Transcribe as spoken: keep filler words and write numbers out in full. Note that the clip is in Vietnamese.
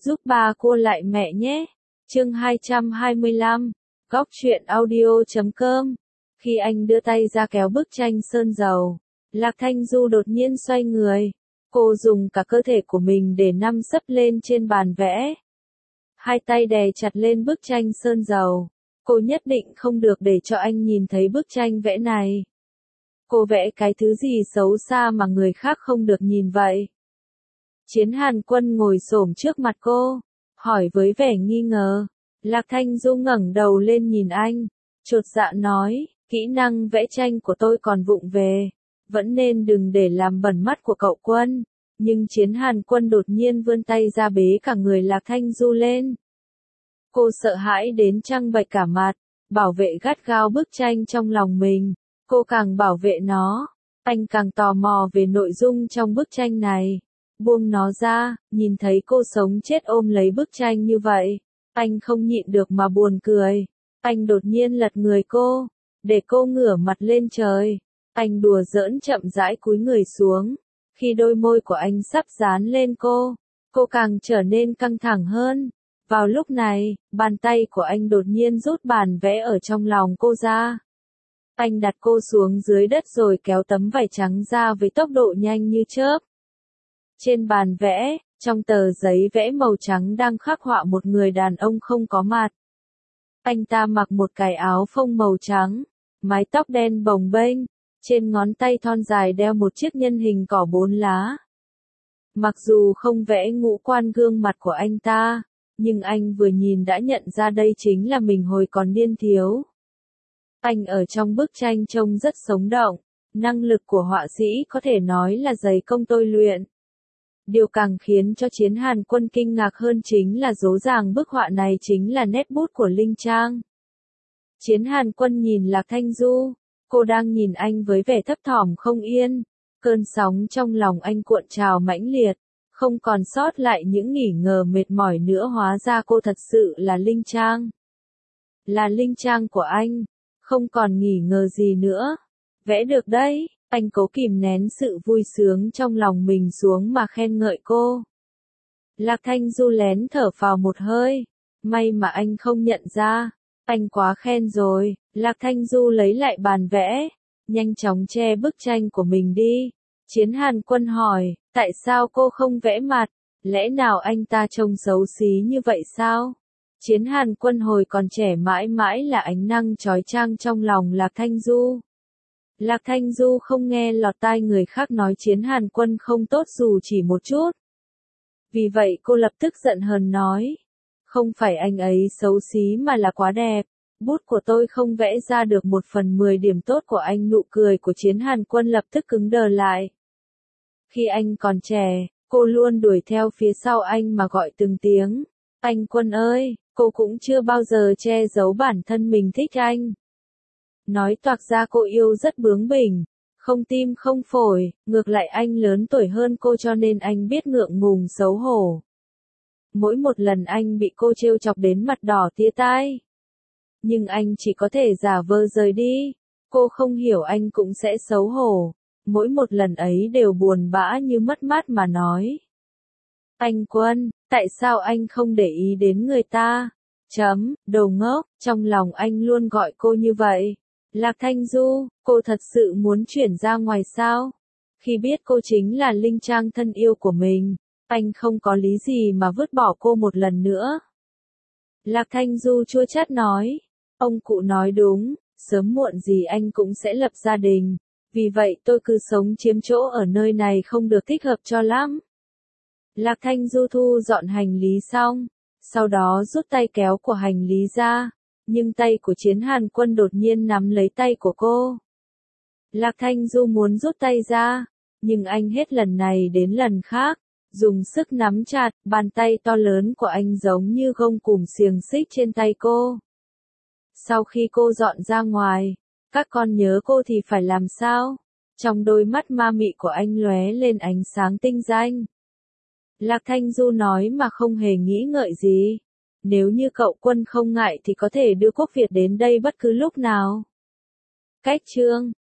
giúp ba cô lại mẹ nhé. Chương hai trăm hai mươi lăm, góc truyện audio chấm com. Khi anh đưa tay ra kéo bức tranh sơn dầu, Lạc Thanh Du đột nhiên xoay người. Cô dùng cả cơ thể của mình để nằm sấp lên trên bàn vẽ. Hai tay đè chặt lên bức tranh sơn dầu. Cô nhất định không được để cho anh nhìn thấy bức tranh vẽ này. Cô vẽ cái thứ gì xấu xa mà người khác không được nhìn vậy? Chiến Hàn Quân ngồi xổm trước mặt cô, hỏi với vẻ nghi ngờ. Lạc Thanh Du ngẩng đầu lên nhìn anh, chột dạ nói, kỹ năng vẽ tranh của tôi còn vụng về, vẫn nên đừng để làm bẩn mắt của cậu Quân. Nhưng Chiến Hàn Quân đột nhiên vươn tay ra bế cả người Lạc Thanh Du lên. Cô sợ hãi đến trăng bệch cả mặt, bảo vệ gắt gao bức tranh trong lòng mình. Cô càng bảo vệ nó, anh càng tò mò về nội dung trong bức tranh này. Buông nó ra, nhìn thấy cô sống chết ôm lấy bức tranh như vậy, anh không nhịn được mà buồn cười. Anh đột nhiên lật người cô, để cô ngửa mặt lên trời. Anh đùa giỡn chậm rãi cúi người xuống. Khi đôi môi của anh sắp dán lên cô, cô càng trở nên căng thẳng hơn. Vào lúc này, bàn tay của anh đột nhiên rút bàn vẽ ở trong lòng cô ra. Anh đặt cô xuống dưới đất rồi kéo tấm vải trắng ra với tốc độ nhanh như chớp. Trên bàn vẽ, trong tờ giấy vẽ màu trắng đang khắc họa một người đàn ông không có mặt. Anh ta mặc một cái áo phông màu trắng, mái tóc đen bồng bênh, trên ngón tay thon dài đeo một chiếc nhân hình cỏ bốn lá. Mặc dù không vẽ ngũ quan gương mặt của anh ta, nhưng anh vừa nhìn đã nhận ra đây chính là mình hồi còn niên thiếu. Anh ở trong bức tranh trông rất sống động, năng lực của họa sĩ có thể nói là dày công tôi luyện. Điều càng khiến cho Chiến Hàn Quân kinh ngạc hơn chính là rõ ràng bức họa này chính là nét bút của Linh Trang. Chiến Hàn Quân nhìn Lạc Thanh Du, cô đang nhìn anh với vẻ thấp thỏm không yên, cơn sóng trong lòng anh cuộn trào mãnh liệt, không còn sót lại những nghi ngờ mệt mỏi nữa, hóa ra cô thật sự là Linh Trang. Là Linh Trang của anh, không còn nghi ngờ gì nữa. Vẽ được đấy. Anh cố kìm nén sự vui sướng trong lòng mình xuống mà khen ngợi cô. Lạc Thanh Du lén thở phào một hơi. May mà anh không nhận ra. Anh quá khen rồi. Lạc Thanh Du lấy lại bàn vẽ, nhanh chóng che bức tranh của mình đi. Chiến Hàn Quân hỏi, tại sao cô không vẽ mặt? Lẽ nào anh ta trông xấu xí như vậy sao? Chiến Hàn Quân hồi còn trẻ mãi mãi là ánh năng chói chang trong lòng Lạc Thanh Du. Lạc Thanh Du không nghe lọt tai người khác nói Chiến Hàn Quân không tốt dù chỉ một chút. Vì vậy cô lập tức giận hờn nói. Không phải anh ấy xấu xí mà là quá đẹp. Bút của tôi không vẽ ra được một phần mười điểm tốt của anh. Nụ cười của Chiến Hàn Quân lập tức cứng đờ lại. Khi anh còn trẻ, cô luôn đuổi theo phía sau anh mà gọi từng tiếng. Anh Quân ơi, cô cũng chưa bao giờ che giấu bản thân mình thích anh. Nói toạc ra cô yêu rất bướng bỉnh, không tim không phổi, ngược lại anh lớn tuổi hơn cô cho nên anh biết ngượng ngùng xấu hổ. Mỗi một lần anh bị cô trêu chọc đến mặt đỏ tía tai. Nhưng anh chỉ có thể giả vờ rời đi, cô không hiểu anh cũng sẽ xấu hổ. Mỗi một lần ấy đều buồn bã như mất mát mà nói. Anh Quân, tại sao anh không để ý đến người ta? Chấm, đồ ngốc, trong lòng anh luôn gọi cô như vậy. Lạc Thanh Du, cô thật sự muốn chuyển ra ngoài sao? Khi biết cô chính là Linh Trang thân yêu của mình, anh không có lý gì mà vứt bỏ cô một lần nữa. Lạc Thanh Du chua chát nói, ông cụ nói đúng, sớm muộn gì anh cũng sẽ lập gia đình, vì vậy tôi cứ sống chiếm chỗ ở nơi này không được thích hợp cho lắm. Lạc Thanh Du thu dọn hành lý xong, sau đó rút tay kéo của hành lý ra. Nhưng tay của Chiến Hàn Quân đột nhiên nắm lấy tay của cô. Lạc Thanh Du muốn rút tay ra, nhưng anh hết lần này đến lần khác, dùng sức nắm chặt, bàn tay to lớn của anh giống như gông cùm xiềng xích trên tay cô. Sau khi cô dọn ra ngoài, các con nhớ cô thì phải làm sao? Trong đôi mắt ma mị của anh lóe lên ánh sáng tinh danh. Lạc Thanh Du nói mà không hề nghĩ ngợi gì. Nếu như cậu Quân không ngại thì có thể đưa Quốc Việt đến đây bất cứ lúc nào. Cách chương